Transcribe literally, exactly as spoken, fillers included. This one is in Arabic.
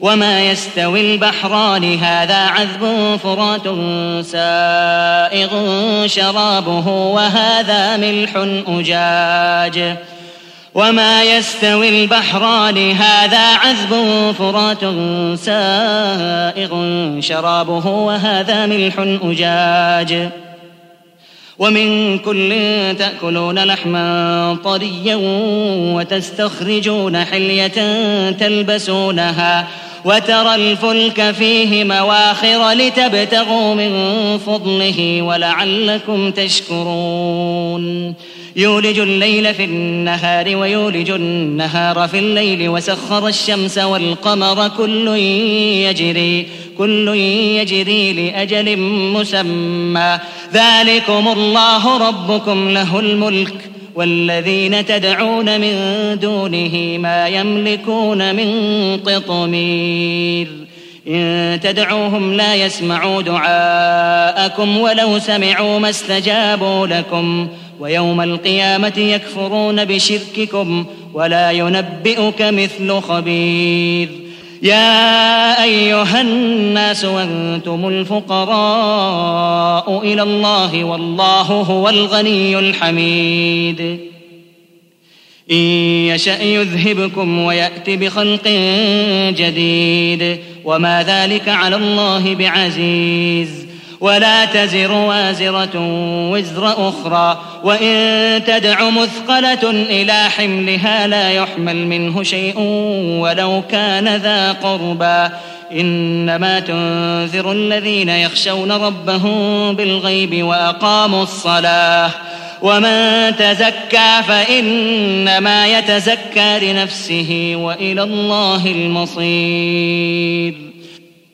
وما يستوي البحران هذا عذب فرات سائغ شرابه وهذا ملح أجاج وما يستوي البحران هذا عذب فرات سائغ شرابه وهذا ملح أجاج ومن كل تأكلون لحما طريا وتستخرجون حلية تلبسونها وترى الفلك فيه مواخر لتبتغوا من فضله ولعلكم تشكرون يولج الليل في النهار ويولج النهار في الليل وسخر الشمس والقمر كل يجري كل يجري لأجل مسمى ذلكم الله ربكم له الملك والذين تدعون من دونه ما يملكون من قطمير إن تدعوهم لا يسمعوا دعاءكم ولو سمعوا ما استجابوا لكم ويوم القيامة يكفرون بشرككم ولا ينبئك مثل خبير يا أيها الناس أنتم الفقراء إلى الله والله هو الغني الحميد إن يشأ يذهبكم ويأت بخلق جديد وما ذلك على الله بعزيز ولا تزر وازرة وزر أخرى وإن تدع مثقلة إلى حملها لا يحمل منه شيء ولو كان ذا قربى إنما تنذر الذين يخشون ربهم بالغيب وأقاموا الصلاة ومن تزكى فإنما يتزكى لنفسه وإلى الله المصير